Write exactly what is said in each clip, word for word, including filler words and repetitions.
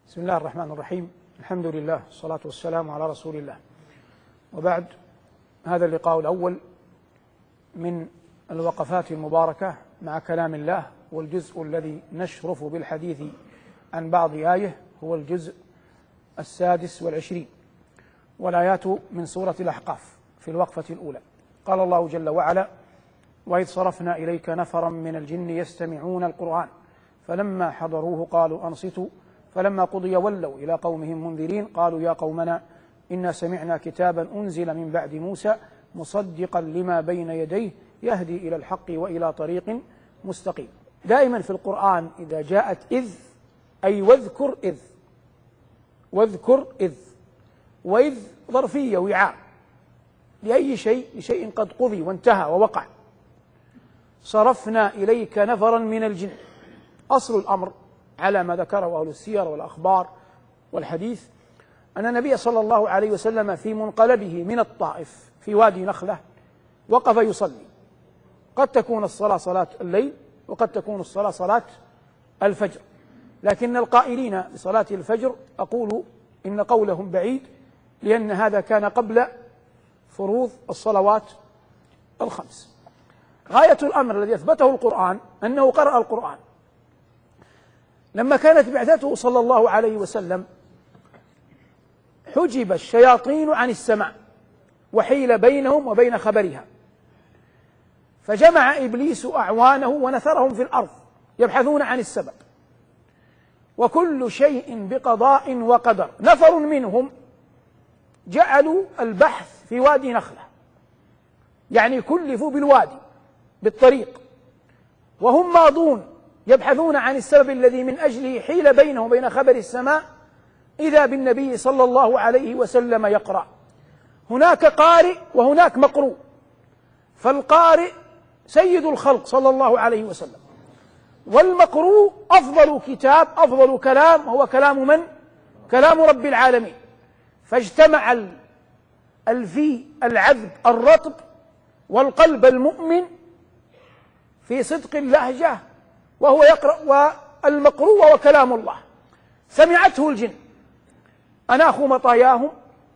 بسم الله الرحمن الرحيم. الحمد لله والصلاة والسلام على رسول الله، وبعد. هذا اللقاء الأول من الوقفات المباركة مع كلام الله، والجزء الذي نشرف بالحديث عن بعض آيه هو الجزء السادس والعشرين، والآيات من سورة الأحقاف في الوقفة الأولى. قال الله جل وعلا: وإذ صرفنا إليك نفرا من الجن يستمعون القرآن فلما حضروه قالوا أنصتوا فلما قضي ولوا إلى قومهم منذرين قالوا يا قومنا إنا سمعنا كتابا أنزل من بعد موسى مصدقا لما بين يديه يهدي إلى الحق وإلى طريق مستقيم. دائما في القرآن إذا جاءت إذ أي واذكر إذ، واذكر إذ، وإذ ظرفية وعاء لأي شيء، لشيء قد قضي وانتهى ووقع. صرفنا إليك نفرا من الجن، أصل الأمر على ما ذكره أهل السير والأخبار والحديث أن النبي صلى الله عليه وسلم في منقلبه من الطائف في وادي نخلة وقف يصلي. قد تكون الصلاة صلاة الليل وقد تكون الصلاة صلاة الفجر، لكن القائلين بصلاة الفجر أقول إن قولهم بعيد، لأن هذا كان قبل فروض الصلوات الخمس. غاية الأمر الذي أثبته القرآن أنه قرأ القرآن. لما كانت بعثته صلى الله عليه وسلم حجب الشياطين عن السماع وحيل بينهم وبين خبرها، فجمع إبليس أعوانه ونثرهم في الأرض يبحثون عن السبب، وكل شيء بقضاء وقدر. نفر منهم جعلوا البحث في وادي نخلة، يعني كلفوا بالوادي بالطريق وهم ماضون يبحثون عن السبب الذي من أجله حيل بينهم وبين خبر السماء، إذا بالنبي صلى الله عليه وسلم يقرأ. هناك قارئ وهناك مقروء، فالقارئ سيد الخلق صلى الله عليه وسلم، والمقروء أفضل كتاب أفضل كلام هو كلام من؟ كلام رب العالمين. فاجتمع الفي العذب الرطب والقلب المؤمن في صدق اللهجة وهو يقرأ، والمقروء وهو كلام الله. سمعته الجن أناخوا مطاياهم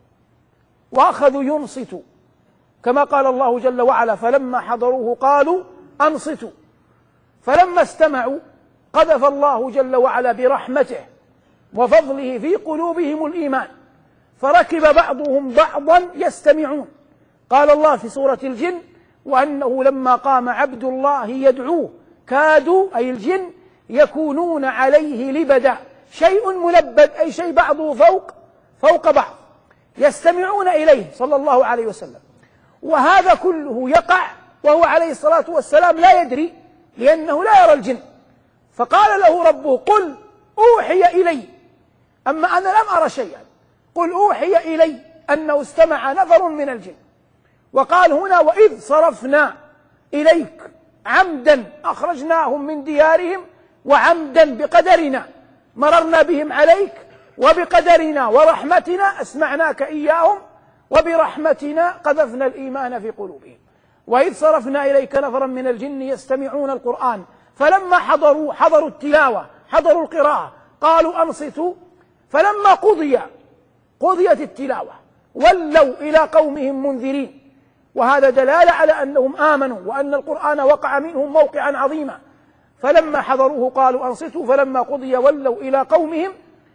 وأخذوا ينصتوا، كما قال الله جل وعلا: فلما حضروه قالوا أنصتوا. فلما استمعوا قذف الله جل وعلا برحمته وفضله في قلوبهم الإيمان، فركب بعضهم بعضا يستمعون. قال الله في سورة الجن: وأنه لما قام عبد الله يدعوه كادوا أي الجن يكونون عليه لبدا، شيء ملبد أي شيء بعضه فوق فوق بعض، يستمعون إليه صلى الله عليه وسلم. وهذا كله يقع وهو عليه الصلاة والسلام لا يدري، لأنه لا يرى الجن. فقال له ربه: قل أوحي إلي، أما أنا لم أرى شيئا، قل أوحي إلي أنه استمع نفر من الجن. وقال هنا: وإذ صرفنا إليك، عمدا أخرجناهم من ديارهم، وعمدا بقدرنا مررنا بهم عليك، وبقدرنا ورحمتنا أسمعناك إياهم، وبرحمتنا قذفنا الإيمان في قلوبهم. وإذ صرفنا إليك نفرا من الجن يستمعون القرآن فلما حضروا حضروا التلاوة حضروا القراءة قالوا أنصتوا فلما قضي قضيت التلاوة ولوا إلى قومهم منذرين. وهذا دلالة على أنهم آمنوا وأن القرآن وقع منهم موقعا عظيما. فلما حضروه قالوا أنصتوا فلما قضي ولوا إلى قومهم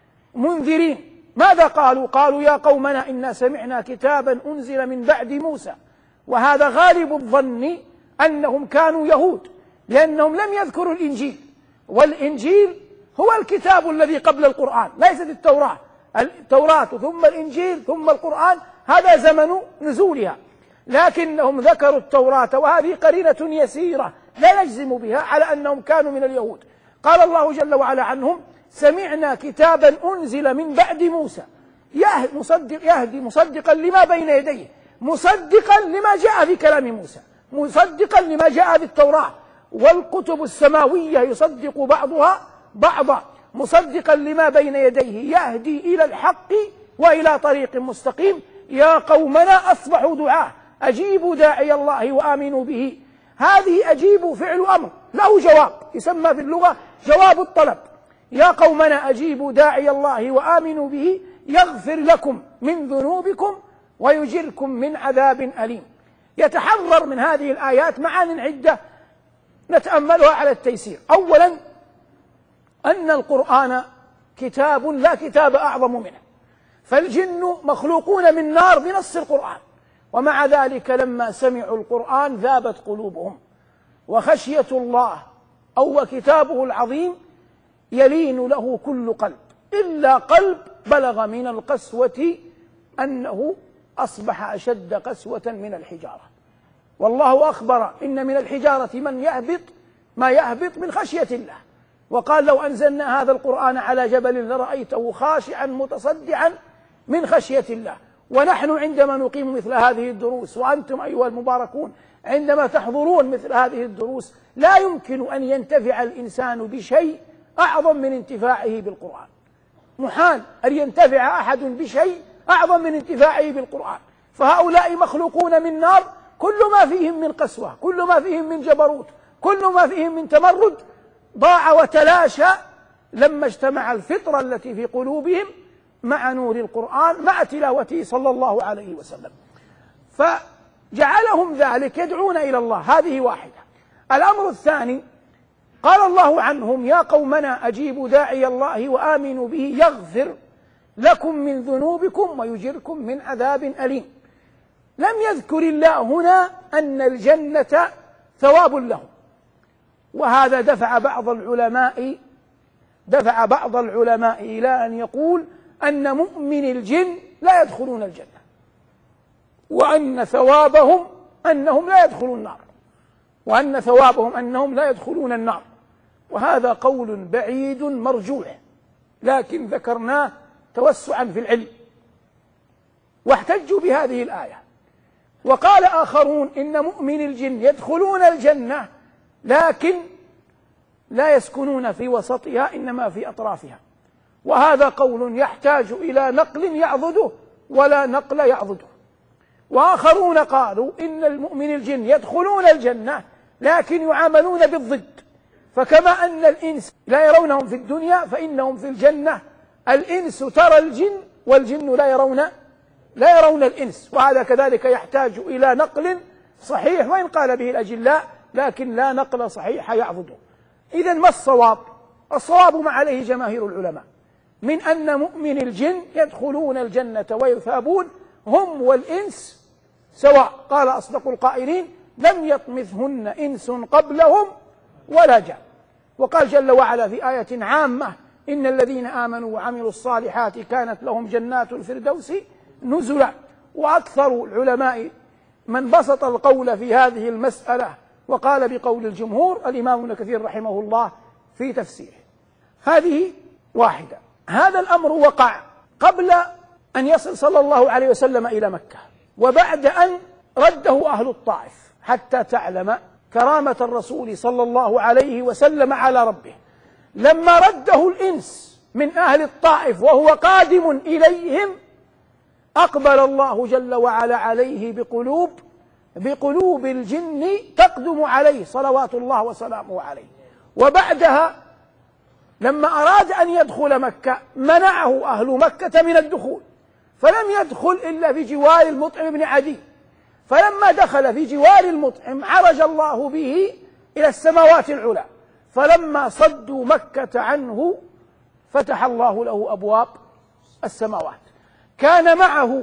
منذرين. ماذا قالوا؟ قالوا يا قومنا إنا سمعنا كتابا أنزل من بعد موسى. وهذا غالب الظن أنهم كانوا يهود، لأنهم لم يذكروا الإنجيل، والإنجيل هو الكتاب الذي قبل القرآن، ليست التوراة. التوراة ثم الإنجيل ثم القرآن، هذا زمن نزولها، لكنهم ذكروا التوراة، وهذه قرينة يسيرة لا نجزم بها على أنهم كانوا من اليهود. قال الله جل وعلا عنهم: سمعنا كتابا أنزل من بعد موسى يهدي مصدق يهدي مصدقا لما بين يديه، مصدقا لما جاء في كلام موسى، مصدقا لما جاء في التوراة، والكتب السماوية يصدق بعضها بعضا، مصدقا لما بين يديه يهدي إلى الحق وإلى طريق مستقيم. يا قومنا أصبحوا دعاة أجيبوا داعي الله وآمنوا به. هذه أجيبوا فعل أمر له جواب، يسمى في اللغة جواب الطلب، يا قومنا أجيبوا داعي الله وآمنوا به يغفر لكم من ذنوبكم ويجركم من عذاب أليم. يتحرر من هذه الآيات معان عدة نتأملها على التيسير. أولا أن القرآن كتاب لا كتاب أعظم منه، فالجن مخلوقون من نار بنص القرآن، ومع ذلك لما سمعوا القرآن ذابت قلوبهم، وخشية الله أو كتابه العظيم يلين له كل قلب إلا قلب بلغ من القسوة أنه أصبح أشد قسوة من الحجارة. والله أخبر إن من الحجارة من يهبط ما يهبط من خشية الله، وقال لو أنزلنا هذا القرآن على جبل لرأيته خاشعا متصدعا من خشية الله. ونحن عندما نقيم مثل هذه الدروس، وأنتم أيها المباركون عندما تحضرون مثل هذه الدروس، لا يمكن أن ينتفع الإنسان بشيء أعظم من انتفاعه بالقرآن. محال أن ينتفع أحد بشيء أعظم من انتفاعه بالقرآن. فهؤلاء مخلوقون من نار، كل ما فيهم من قسوة، كل ما فيهم من جبروت، كل ما فيهم من تمرد ضاع وتلاشى لما اجتمع الفطرة التي في قلوبهم مع نور القرآن مع تلاوته صلى الله عليه وسلم، فجعلهم ذلك يدعون إلى الله. هذه واحدة. الأمر الثاني قال الله عنهم يا قومنا أجيبوا داعي الله وآمنوا به يغفر لكم من ذنوبكم ويجركم من عذاب أليم. لم يذكر الله هنا أن الجنة ثواب لهم، وهذا دفع بعض العلماء دفع بعض العلماء إلى أن يقول أن مؤمن الجن لا يدخلون الجنة، وأن ثوابهم أنهم لا يدخلون النار، وأن ثوابهم أنهم لا يدخلون النار. وهذا قول بعيد مرجوح، لكن ذكرناه توسعا في العلم، واحتجوا بهذه الآية. وقال آخرون إن مؤمن الجن يدخلون الجنة لكن لا يسكنون في وسطها، إنما في أطرافها، وهذا قول يحتاج إلى نقل يعضده ولا نقل يعضده. وآخرون قالوا إن المؤمن الجن يدخلون الجنة لكن يعاملون بالضد، فكما أن الإنس لا يرونهم في الدنيا فإنهم في الجنة الإنس ترى الجن والجن لا يرون لا يرون الإنس، وهذا كذلك يحتاج إلى نقل صحيح وإن قال به الأجلاء، لكن لا نقل صحيح يعضده. إذن ما الصواب؟ الصواب ما عليه جماهير العلماء من أن مؤمن الجن يدخلون الجنة ويثابون هم والإنس سواء. قال أصدق القائلين لم يطمثهن إنس قبلهم ولا جان. وقال جل وعلا في آية عامة إن الذين آمنوا وعملوا الصالحات كانت لهم جنات الفردوس نزلا. وأكثر العلماء من بسط القول في هذه المسألة وقال بقول الجمهور الإمام ابن كثير رحمه الله في تفسيره. هذه واحدة. هذا الأمر وقع قبل أن يصل صلى الله عليه وسلم إلى مكة، وبعد أن رده أهل الطائف، حتى تعلم كرامة الرسول صلى الله عليه وسلم على ربه. لما رده الإنس من أهل الطائف وهو قادم إليهم، أقبل الله جل وعلا عليه بقلوب بقلوب الجن تقدم عليه صلوات الله وسلامه عليه. وبعدها لما أراد أن يدخل مكة منعه أهل مكة من الدخول، فلم يدخل إلا في جوار المطعم بن عدي. فلما دخل في جوار المطعم عرج الله به إلى السماوات العلى، فلما صدوا مكة عنه فتح الله له أبواب السماوات. كان معه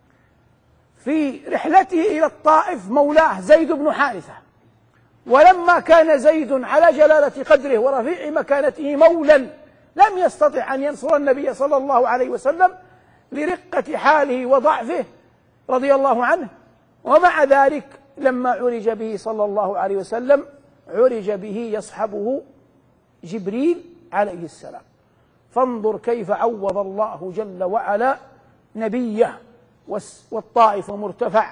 في رحلته إلى الطائف مولاه زيد بن حارثة، ولما كان زيد على جلالة قدره ورفيع مكانته مولا لم يستطع أن ينصر النبي صلى الله عليه وسلم لرقة حاله وضعفه رضي الله عنه. ومع ذلك لما عرج به صلى الله عليه وسلم عرج به يصحبه جبريل عليه السلام. فانظر كيف عوض الله جل وعلا نبيه، والطائف مرتفع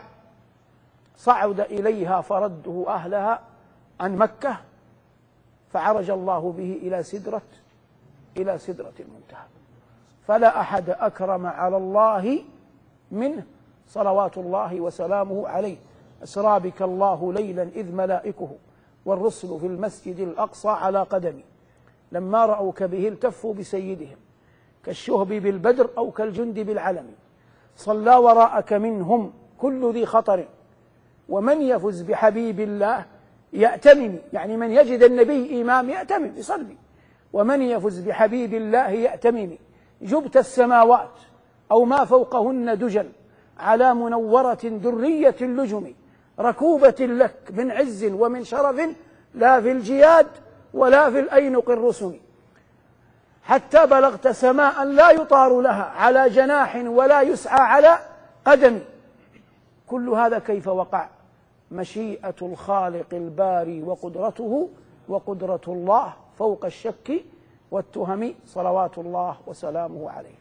صعد إليها فرده أهلها عن مكة، فعرج الله به إلى سدرة إلى سدرة المنتهى. فلا أحد أكرم على الله منه صلوات الله وسلامه عليه. أسرى بك الله ليلا إذ ملائكه والرسل في المسجد الأقصى على قدمي لما رأوك به التفوا بسيدهم كالشهب بالبدر أو كالجند بالعلم. صلى وراءك منهم كل ذي خطر، ومن يفز بحبيب الله يأتمم، يعني من يجد النبي إمام يأتمم يصلي، ومن يفز بحبيب الله يأتمم. جبت السماوات أو ما فوقهن دجل على منورة درية اللجم، ركوبة لك من عز ومن شرف لا في الجياد ولا في الأينق الرسم، حتى بلغت سماء لا يطار لها على جناح ولا يسعى على قدم. كل هذا كيف وقع؟ مشيئة الخالق الباري وقدرته، وقدرة الله فوق الشك والتهم، صلوات الله وسلامه عليه.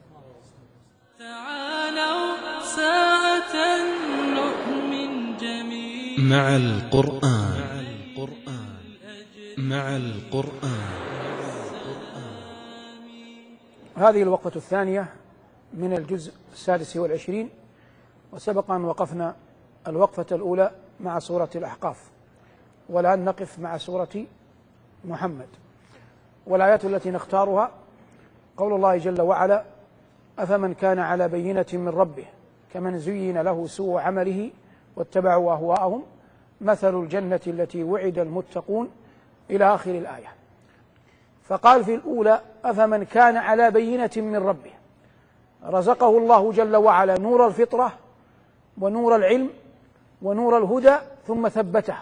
تعالوا ساعة نؤمن جميعا مع القرآن مع القرآن. هذه الوقفة الثانية من الجزء السادس والعشرين، وسبق أن وقفنا الوقفة الأولى مع سورة الأحقاف، والآن نقف مع سورة محمد. والآيات التي نختارها قول الله جل وعلا: أفمن كان على بينة من ربه كمن زين له سوء عمله واتبعوا أهواءهم مثل الجنة التي وعد المتقون، إلى آخر الآية. فقال في الأولى: أفمن كان على بينة من ربه، رزقه الله جل وعلا نور الفطرة ونور العلم ونور الهدى ثم ثبته،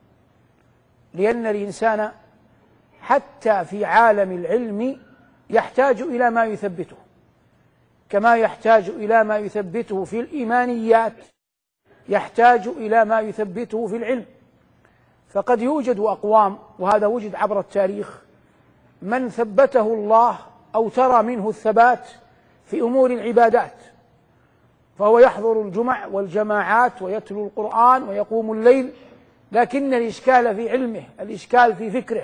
لأن الإنسان حتى في عالم العلم يحتاج إلى ما يثبته، كما يحتاج إلى ما يثبته في الإيمانيات يحتاج إلى ما يثبته في العلم. فقد يوجد أقوام، وهذا وجد عبر التاريخ، من ثبته الله أو ترى منه الثبات في أمور العبادات، فهو يحضر الجمع والجماعات ويتلو القرآن ويقوم الليل، لكن الإشكال في علمه، الإشكال في فكره،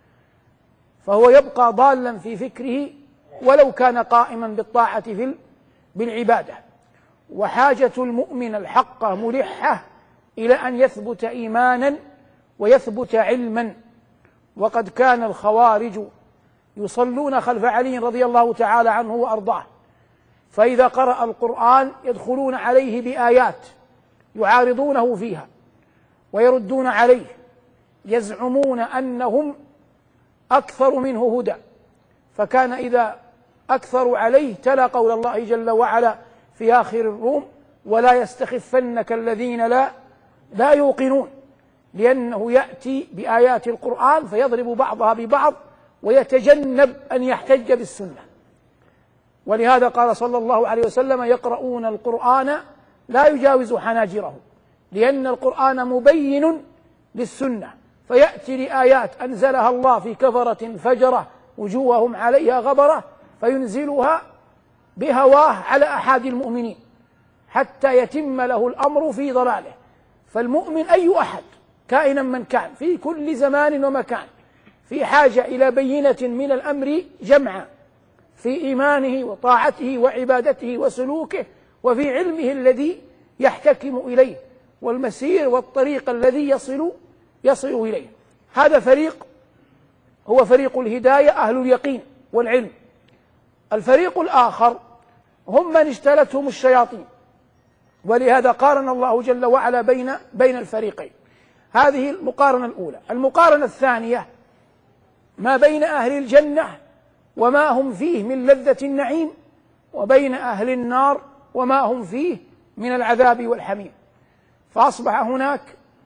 فهو يبقى ضالا في فكره ولو كان قائما بالطاعة في بالعبادة. وحاجة المؤمن الحقة ملحة إلى أن يثبت إيمانا ويثبت علما. وقد كان الخوارج يصلون خلف علي رضي الله تعالى عنه وأرضاه، فإذا قرأ القرآن يدخلون عليه بآيات يعارضونه فيها ويردون عليه، يزعمون أنهم أكثر منه هدى. فكان إذا أكثروا عليه تلا قول الله جل وعلا في آخر الروم: ولا يستخفنك الذين لا لا يوقنون، لأنه يأتي بآيات القرآن فيضرب بعضها ببعض ويتجنب أن يحتج بالسنة. ولهذا قال صلى الله عليه وسلم: يقرؤون القرآن لا يجاوز حناجرهم، لأن القرآن مبين للسنة، فيأتي لآيات أنزلها الله في كفرة فجرة وجوههم عليها غبرة فينزلها بهواه على أحد المؤمنين حتى يتم له الأمر في ضلاله. فالمؤمن أي أحد كائنا من كان في كل زمان ومكان في حاجة إلى بينة من الأمر جمعا في إيمانه وطاعته وعبادته وسلوكه وفي علمه الذي يحتكم إليه والمسير والطريق الذي يصل يصل إليه. هذا فريق هو فريق الهداية، أهل اليقين والعلم. الفريق الآخر هم من اجتلتهم الشياطين، ولهذا قارن الله جل وعلا بين بين الفريقين. هذه المقارنة الأولى. المقارنة الثانية ما بين أهل الجنة وما هم فيه من لذة النعيم، وبين أهل النار وما هم فيه من العذاب والحميم. فأصبح هناك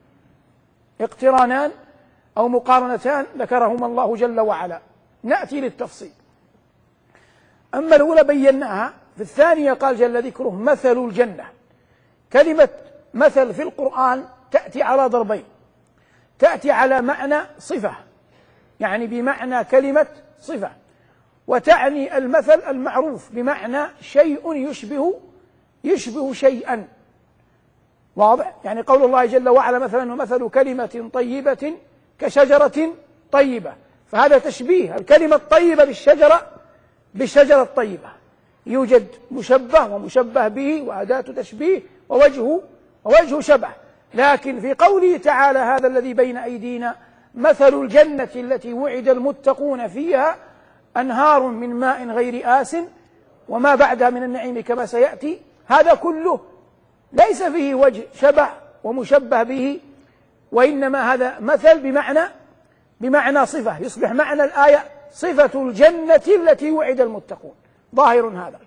اقترانان أو مقارنتان ذكرهما الله جل وعلا. نأتي للتفصيل. أما الأولى بيناها، في الثانية قال جل ذكره: مثل الجنة. كلمة مثل في القرآن تأتي على ضربين، تأتي على معنى صفة، يعني بمعنى كلمة صفة، وتعني المثل المعروف بمعنى شيء يشبه يشبه شيئا. واضح؟ يعني قول الله جل وعلا مثلا: ومثل كلمة طيبة كشجرة طيبة، فهذا تشبيه الكلمة الطيبة بالشجرة بالشجرة الطيبة. يوجد مشبه ومشبه به وأداة تشبيه ووجه ووجه شبه. لكن في قوله تعالى: هذا الذي بين أيدينا مثل الجنة التي وعد المتقون فيها أنهار من ماء غير آسٍ وما بعدها من النعيم كما سيأتي. هذا كله ليس فيه وجه شبه ومشبه به، وإنما هذا مثل بمعنى بمعنى صفة، يصبح معنى الآية صفة الجنة التي وعد المتقون. ظاهر هذا.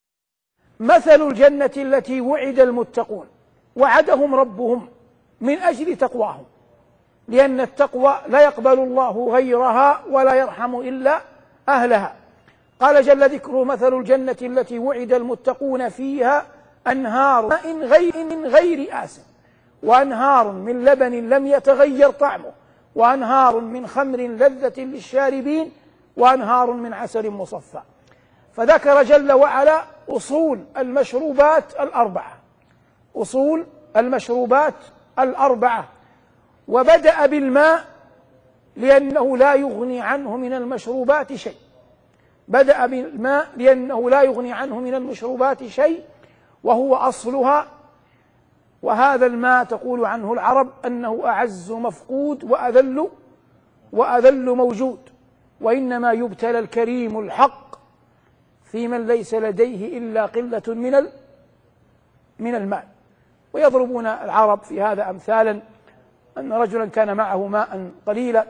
مثل الجنة التي وعد المتقون، وعدهم ربهم من أجل تقواهم، لأن التقوى لا يقبل الله غيرها ولا يرحم إلا أهلها. قال جل ذكره: مثل الجنة التي وعد المتقون فيها أنهار ماء غير, غير آسن، وأنهار من لبن لم يتغير طعمه، وأنهار من خمر لذة للشاربين، وأنهار من عسل مصفى. فذكر جل وعلا أصول المشروبات الأربعة، أصول المشروبات الأربعة، وبدأ بالماء لأنه لا يغني عنه من المشروبات شيء، بدأ بالماء لأنه لا يغني عنه من المشروبات شيء وهو أصلها. وهذا الماء تقول عنه العرب أنه أعز مفقود وأذل وأذل موجود، وإنما يبتلى الكريم الحق في من ليس لديه إلا قلة من من المال. ويضربون العرب في هذا أمثالا، أن رجلا كان معه ماء قليلا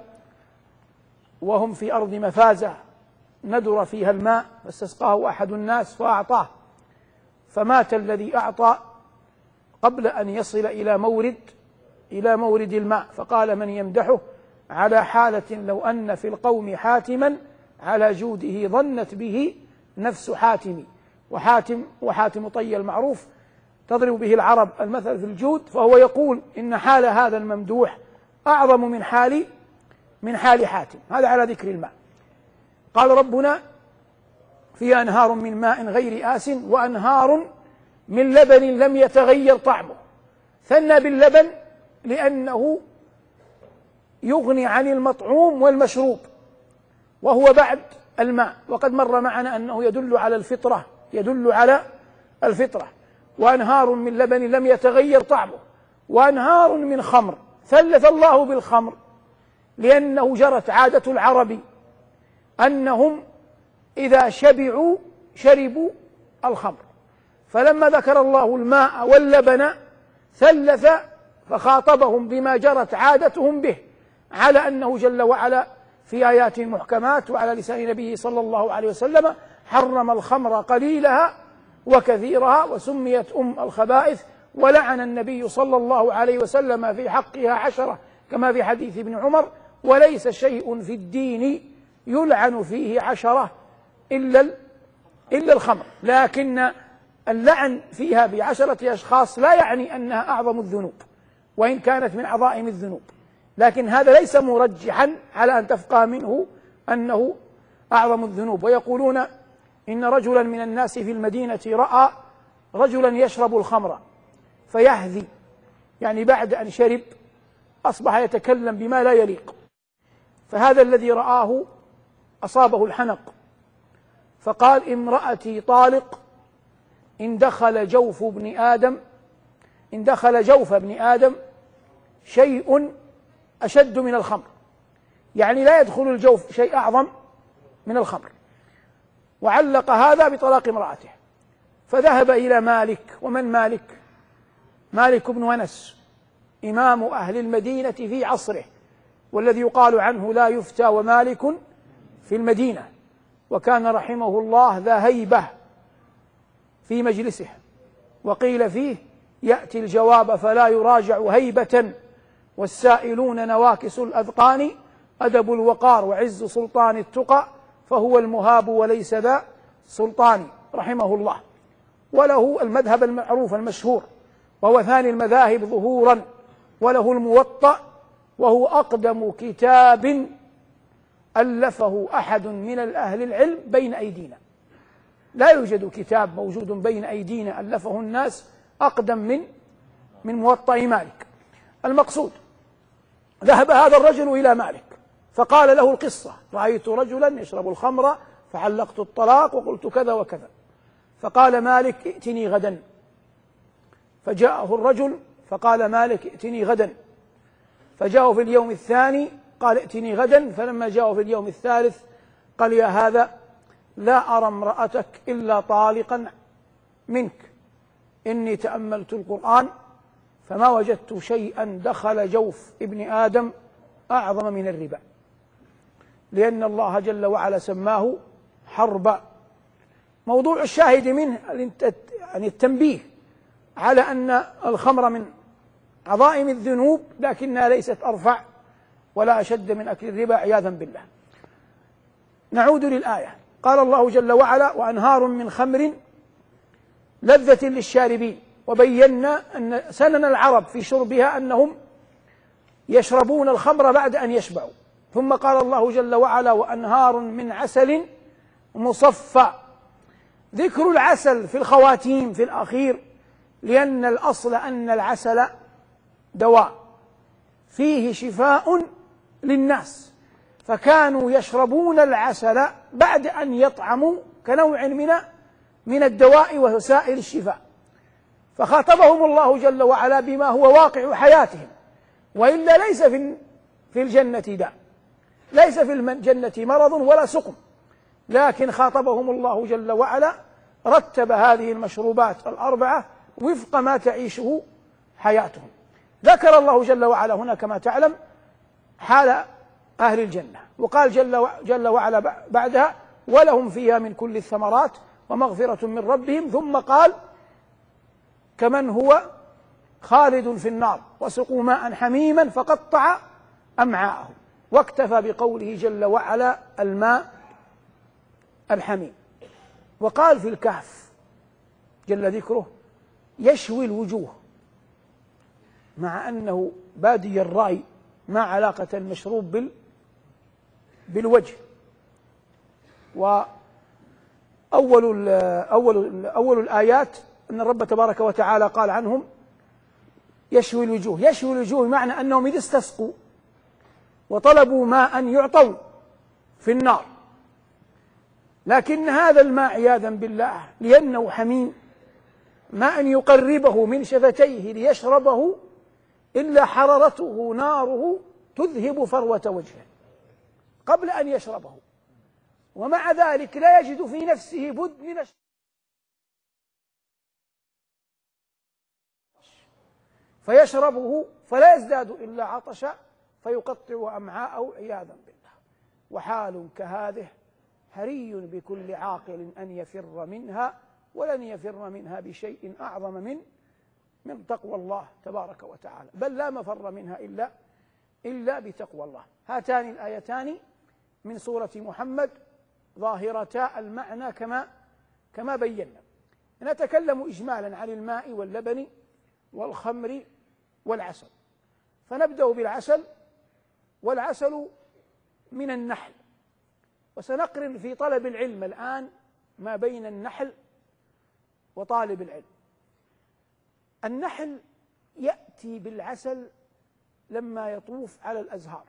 وهم في أرض مفازة ندر فيها الماء، فاستسقاه أحد الناس فأعطاه، فمات الذي أعطى قبل أن يصل إلى مورد إلى مورد الماء. فقال من يمدحه: على حالة لو أن في القوم حاتما على جوده ظنت به نفس حاتم. وحاتم وحاتم طي المعروف تضرب به العرب المثل في الجود، فهو يقول إن حال هذا الممدوح أعظم من حال من حال حاتم. هذا على ذكر الماء. قال ربنا: فيها أنهار من ماء غير آسٍ وأنهار من لبن لم يتغير طعمه. ثنى باللبن لأنه يغني عن المطعوم والمشروب، وهو بعد الماء، وقد مر معنا أنه يدل على الفطرة يدل على الفطرة. وأنهار من لبن لم يتغير طعمه، وأنهار من خمر. ثلث الله بالخمر لأنه جرت عادة العرب أنهم إذا شبعوا شربوا الخمر، فلما ذكر الله الماء واللبن ثلث فخاطبهم بما جرت عادتهم به، على أنه جل وعلا في آيات محكمات وعلى لسان نبيه صلى الله عليه وسلم حرم الخمر قليلها وكثيرها وسميت أم الخبائث، ولعن النبي صلى الله عليه وسلم في حقها عشرة كما في حديث ابن عمر: وليس شيء في الدين يلعن فيه عشرة إلا إلا الخمر. لكن اللعن فيها بعشرة أشخاص لا يعني أنها أعظم الذنوب، وإن كانت من عظائم الذنوب، لكن هذا ليس مرجحا على أن تفقه منه أنه أعظم الذنوب. ويقولون إن رجلا من الناس في المدينة رأى رجلا يشرب الخمر فيهذي، يعني بعد أن شرب أصبح يتكلم بما لا يليق، فهذا الذي رآه أصابه الحنق، فقال: امرأتي طالق إن دخل جوف ابن آدم إن دخل جوف ابن آدم شيء أشد من الخمر، يعني لا يدخل الجوف شيء أعظم من الخمر. وعلق هذا بطلاق امرأته، فذهب إلى مالك. ومن مالك؟ مالك بن أنس إمام أهل المدينة في عصره، والذي يقال عنه لا يفتى ومالك في المدينة، وكان رحمه الله ذا هيبة في مجلسه، وقيل فيه: يأتي الجواب فلا يراجع هيبة، والسائلون نواكس الأذقان، أدب الوقار وعز سلطان التقى، فهو المهاب وليس ذا سلطان، رحمه الله. وله المذهب المعروف المشهور، وهو ثاني المذاهب ظهورا، وله الموطأ، وهو أقدم كتاب ألفه أحد من الأهل العلم بين أيدينا. لا يوجد كتاب موجود بين أيدينا ألفه الناس أقدم من من موطأ مالك. المقصود: ذهب هذا الرجل إلى مالك فقال له القصة: رأيت رجلا يشرب الخمر فعلقت الطلاق وقلت كذا وكذا. فقال مالك: ائتني غدا. فجاءه الرجل فقال مالك: ائتني غدا. فجاءه في اليوم الثاني قال ائتني غدا، فلما جاءوا في اليوم الثالث قال يا هذا لا أرى امرأتك إلا طالقا منك، إني تأملت القرآن فما وجدت شيئا دخل جوف ابن آدم أعظم من الربا، لأن الله جل وعلا سماه حربا. موضوع الشاهد منه يعني التنبيه على أن الخمر من عظائم الذنوب، لكنها ليست أرفع ولا أشد من أكل الربا عياذا بالله. نعود للآية. قال الله جل وعلا وأنهار من خمر لذة للشاربين، وبينا أن سنن العرب في شربها أنهم يشربون الخمر بعد أن يشبعوا. ثم قال الله جل وعلا وأنهار من عسل مصفى. ذكر العسل في الخواتيم في الأخير لأن الأصل أن العسل دواء فيه شفاء للناس، فكانوا يشربون العسل بعد أن يطعموا كنوع من من الدواء ووسائل الشفاء، فخاطبهم الله جل وعلا بما هو واقع حياتهم، وإلا ليس في في الجنة داء، ليس في الجنة مرض ولا سقم، لكن خاطبهم الله جل وعلا، رتب هذه المشروبات الأربعة وفق ما تعيشه حياتهم. ذكر الله جل وعلا هنا كما تعلم حال أهل الجنة، وقال جل جل وعلا بعدها ولهم فيها من كل الثمرات ومغفرة من ربهم، ثم قال كمن هو خالد في النار وسقوا ماء حميما فقطع أمعاءهم، واكتفى بقوله جل وعلا الماء الحميم. وقال في الكهف جل ذكره يشوي الوجوه، مع أنه بادي الرأي ما علاقة المشروب بال بالوجه. وأول أول أول الآيات أن الرب تبارك وتعالى قال عنهم يشوي الوجوه. يشوي الوجوه بمعنى أنهم إذا استسقوا وطلبوا ماء يعطوا في النار، لكن هذا الماء عياذا بالله لأنه حميم ما أن يقربه من شفتيه ليشربه إلا حرارته ناره تذهب فروة وجهه قبل أن يشربه، ومع ذلك لا يجد في نفسه بد من الشرب فيشربه فلا يزداد إلا عطشا فيقطع أمعاءه عياذا بالله. وحال كهذه حري بكل عاقل أن يفر منها، ولن يفر منها بشيء أعظم من من تقوى الله تبارك وتعالى، بل لا مفر منها إلا إلا بتقوى الله. هاتان الآيتان من سورة محمد ظاهرتا المعنى كما كما بينا. نتكلم إجمالا عن الماء واللبن والخمر والعسل، فنبدأ بالعسل. والعسل من النحل، وسنقرن في طلب العلم الآن ما بين النحل وطالب العلم. النحل يأتي بالعسل لما يطوف على الأزهار،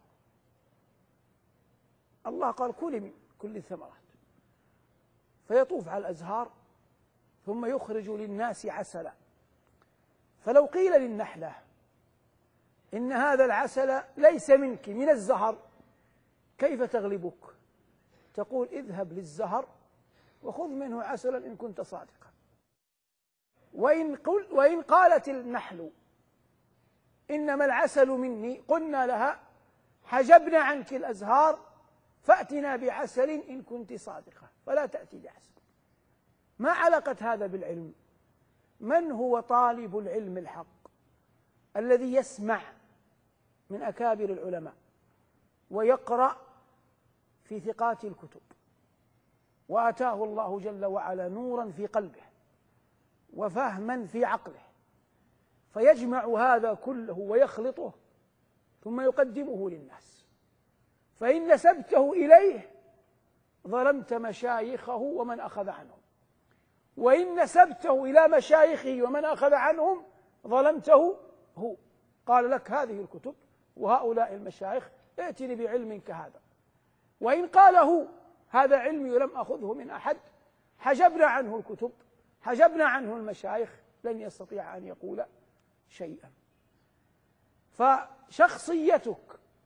الله قال كلي من كل الثمرات، فيطوف على الأزهار ثم يخرج للناس عسلا. فلو قيل للنحلة إن هذا العسل ليس منك من الزهر كيف تغلبك؟ تقول اذهب للزهر وخذ منه عسلا إن كنت صادقا. وإن, قل وإن قالت النحل إنما العسل مني قلنا لها حجبنا عنك الأزهار فأتنا بعسل إن كنت صادقة، فلا تأتي بعسل. ما علاقة هذا بالعلم؟ من هو طالب العلم الحق الذي يسمع من أكابر العلماء ويقرأ في ثقات الكتب، وآتاه الله جل وعلا نورا في قلبه وفهما في عقله، فيجمع هذا كله ويخلطه ثم يقدمه للناس. فإن نسبته إليه ظلمت مشايخه ومن أخذ عنهم، وإن نسبته إلى مشايخه ومن أخذ عنهم ظلمته هو. قال لك هذه الكتب وهؤلاء المشايخ ائتني بعلم كهذا. وإن قاله هذا علمي ولم أخذه من أحد، حجبنا عنه الكتب حجبنا عنه المشايخ، لن يستطيع أن يقول شيئا. فشخصيتك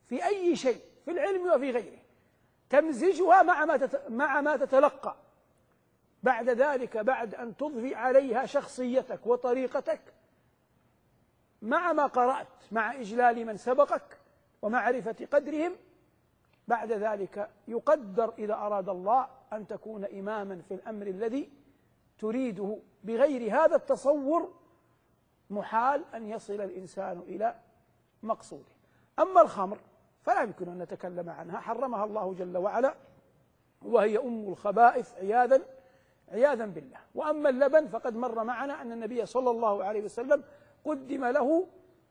في أي شيء في العلم وفي غيره، تمزجها مع ما مع ما تتلقى بعد ذلك، بعد أن تضفي عليها شخصيتك وطريقتك مع ما قرأت، مع إجلال من سبقك ومعرفة قدرهم. بعد ذلك يقدر إذا أراد الله أن تكون إماما في الأمر الذي تريده. بغير هذا التصور محال أن يصل الإنسان إلى مقصوده. أما الخمر فلا يمكن أن نتكلم عنها، حرمها الله جل وعلا وهي أم الخبائث عياذا عياذا بالله. وأما اللبن فقد مر معنا أن النبي صلى الله عليه وسلم قدم له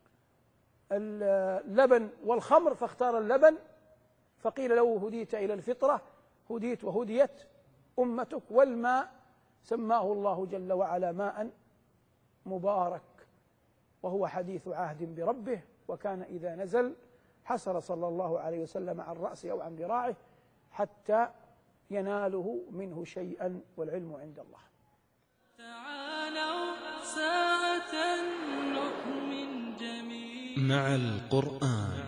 اللبن والخمر فاختار اللبن، فقيل له هديت إلى الفطرة، هديت وهديت أمتك. والماء سماه الله جل وعلا ماء مبارك، وهو حديث عهد بربه، وكان إذا نزل حسر صلى الله عليه وسلم عن رأسه أو عن ذراعه حتى يناله منه شيئا، والعلم عند الله. تعالوا ساعة نؤمن جميعا مع القرآن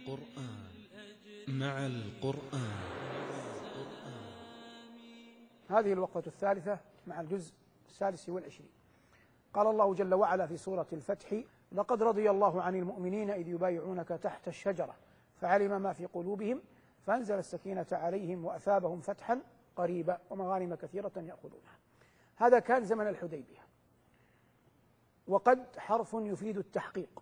مع القرآن. هذه الوقفة الثالثة مع الجزء السادس والعشرين. قال الله جل وعلا في سورة الفتح: لقد رضي الله عن المؤمنين إذ يبايعونك تحت الشجرة فعلم ما في قلوبهم فأنزل السكينة عليهم وأثابهم فتحا قريبا ومغانم كثيرة يأخذونها. هذا كان زمن الحديبية، وقد حرف يفيد التحقيق،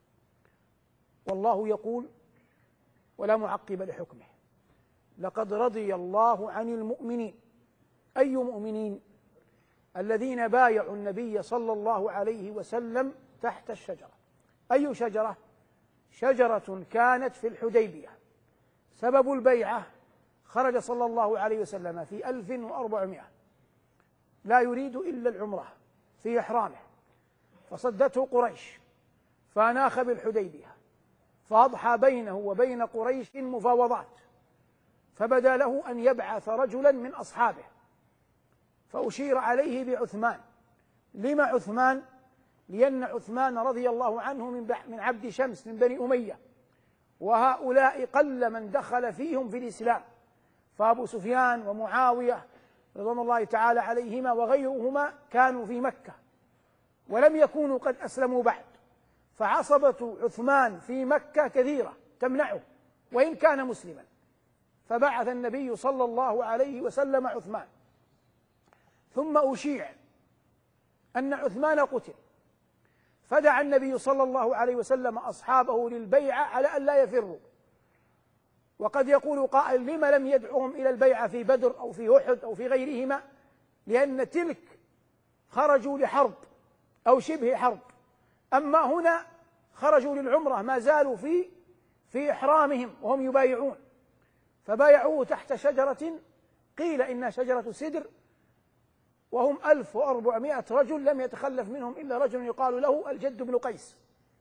والله يقول ولا معقب لحكمه: لقد رضي الله عن المؤمنين. أي مؤمنين؟ الذين بايعوا النبي صلى الله عليه وسلم تحت الشجرة. أي شجرة؟ شجرة كانت في الحديبية. سبب البيعة: خرج صلى الله عليه وسلم في ألف وأربعمائة لا يريد إلا العمرة في إحرامه، فصدته قريش فأناخ بالحديبية، فأضحى بينه وبين قريش مفاوضات، فبدا له أن يبعث رجلا من أصحابه، فأشير عليه بعثمان. لما عثمان؟ لأن عثمان رضي الله عنه من من عبد شمس من بني أمية، وهؤلاء قل من دخل فيهم في الإسلام، فأبو سفيان ومعاوية رضوان الله تعالى عليهما وغيرهما كانوا في مكة ولم يكونوا قد أسلموا بعد، فعصبة عثمان في مكة كثيرة تمنعه وإن كان مسلما، فبعث النبي صلى الله عليه وسلم عثمان، ثم أشيع أن عثمان قتل، فدعا النبي صلى الله عليه وسلم أصحابه للبيعة على أن لا يفروا. وقد يقول قائل: لما لم يدعوهم إلى البيعة في بدر أو في أحد أو في غيرهما؟ لأن تلك خرجوا لحرب أو شبه حرب، أما هنا خرجوا للعمرة، ما زالوا في في إحرامهم وهم يبايعون، فبايعوه تحت شجرة قيل إنها شجرة سدر، وهم ألف وأربعمائة رجل، لم يتخلف منهم إلا رجل يقال له الجد بن قيس،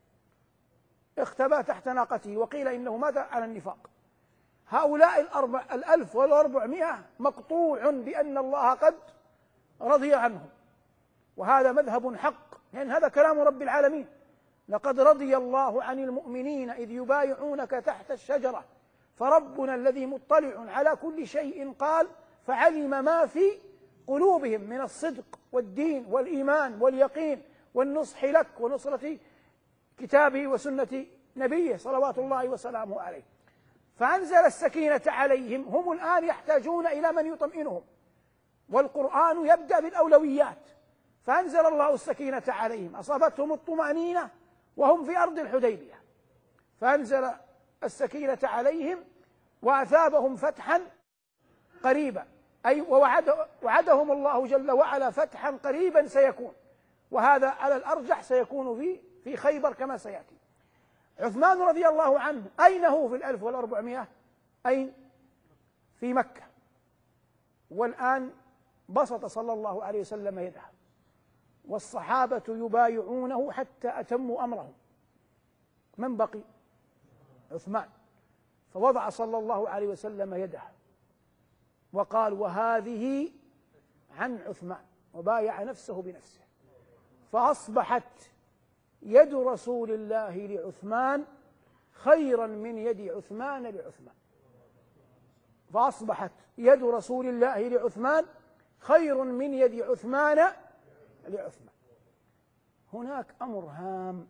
اختبى تحت ناقته وقيل إنه مات على النفاق. هؤلاء الأربع الألف والأربعمائة مقطوع بأن الله قد رضي عنهم، وهذا مذهب حق، لأن هذا كلام رب العالمين: لقد رضي الله عن المؤمنين إذ يبايعونك تحت الشجرة. فربنا الذي مطلع على كل شيء قال: فعلم ما في قلوبهم من الصدق والدين والإيمان واليقين والنصح لك ونصرة كتابه وسنة نبيه صلوات الله وسلامه عليه، فأنزل السكينة عليهم. هم الآن يحتاجون إلى من يطمئنهم، والقرآن يبدأ بالأولويات، فأنزل الله السكينة عليهم، أصابتهم الطمأنينة وهم في أرض الحديبية، فأنزل السكينة عليهم وأثابهم فتحا قريبا، أي ووعد وعدهم الله جل وعلا فتحا قريبا سيكون، وهذا على الأرجح سيكون في في خيبر كما سيأتي. عثمان رضي الله عنه أين هو في الألف والأربعمائة؟ أين؟ في مكة. والآن بسط صلى الله عليه وسلم يده، والصحابة يبايعونه حتى أتموا أمرهم. من بقي؟ عثمان. فوضع صلى الله عليه وسلم يده وقال: وهذه عن عثمان، وبايع نفسه بنفسه، فأصبحت يد رسول الله لعثمان خيرا من يد عثمان لعثمان، فأصبحت يد رسول الله لعثمان خير من يد عثمان لعثمان. هناك أمر هام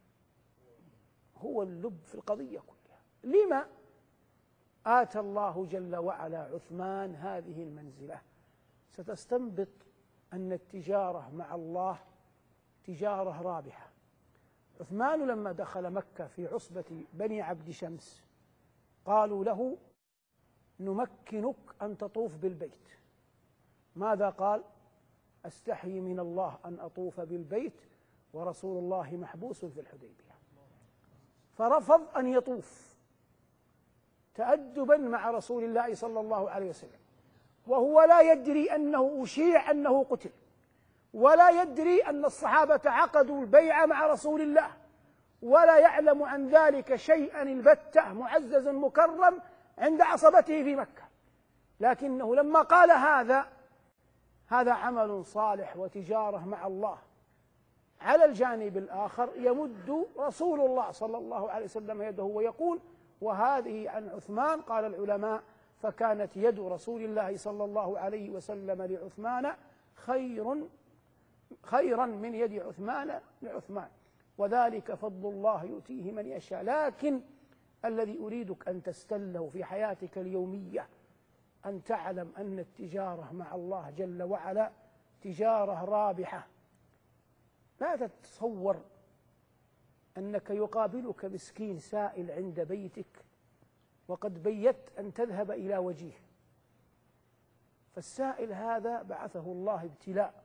هو اللب في القضية كلها. لما آتى الله جل وعلا عثمان هذه المنزلة؟ ستستنبط أن التجارة مع الله تجارة رابحة. عثمان لما دخل مكة في عصبة بني عبد شمس قالوا له: نمكنك أن تطوف بالبيت. ماذا قال؟ أستحي من الله أن أطوف بالبيت ورسول الله محبوس في الحديبية. فرفض أن يطوف تأدبا مع رسول الله صلى الله عليه وسلم، وهو لا يدري أنه أشيع أنه قتل، ولا يدري أن الصحابة عقدوا البيعة مع رسول الله، ولا يعلم عن ذلك شيئا البتة، معزز مكرم عند عصبته في مكة. لكنه لما قال هذا هذا عمل صالح وتجارة مع الله. على الجانب الآخر يمد رسول الله صلى الله عليه وسلم يده ويقول: وهذه عن عثمان. قال العلماء: فكانت يد رسول الله صلى الله عليه وسلم لعثمان خير خيرا من يد عثمان لعثمان، وذلك فضل الله يؤتيه من يشاء. لكن الذي أريدك أن تستله في حياتك اليومية أن تعلم أن التجارة مع الله جل وعلا تجارة رابحة. لا تتصور أنك يقابلك مسكين سائل عند بيتك وقد بيت أن تذهب إلى وجهه، فالسائل هذا بعثه الله ابتلاء.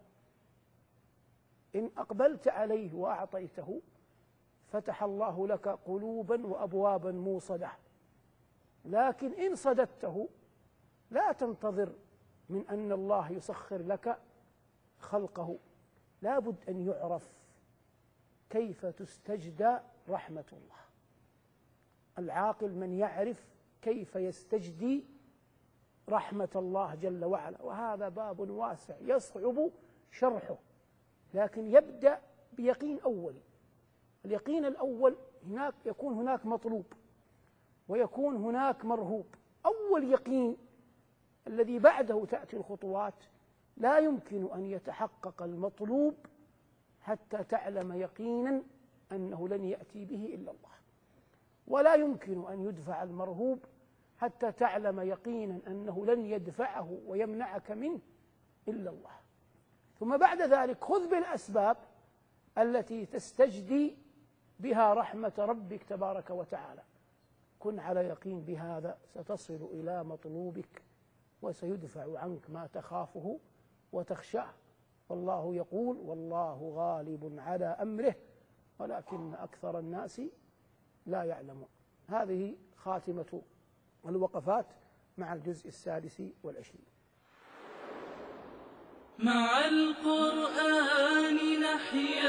إن أقبلت عليه وأعطيته فتح الله لك قلوبا وأبوابا موصدة، لكن إن صددته لا تنتظر من أن الله يسخر لك خلقه. لا بد أن يعرف كيف تستجدى رحمة الله. العاقل من يعرف كيف يستجدي رحمة الله جل وعلا، وهذا باب واسع يصعب شرحه، لكن يبدأ بيقين أولي. اليقين الأول هناك يكون هناك مطلوب ويكون هناك مرهوب. أول يقين الذي بعده تأتي الخطوات. لا يمكن أن يتحقق المطلوب حتى تعلم يقينا أنه لن يأتي به إلا الله، ولا يمكن أن يدفع المرهوب حتى تعلم يقينا أنه لن يدفعه ويمنعك منه إلا الله. ثم بعد ذلك خذ بالأسباب التي تستجدي بها رحمة ربك تبارك وتعالى. كن على يقين بهذا ستصل إلى مطلوبك وسيدفع عنك ما تخافه وتخشاه. والله يقول: والله غالب على أمره ولكن أكثر الناس لا يعلمون. هذه خاتمة الوقفات مع الجزء السادس والعشرين. مع القرآن نحيا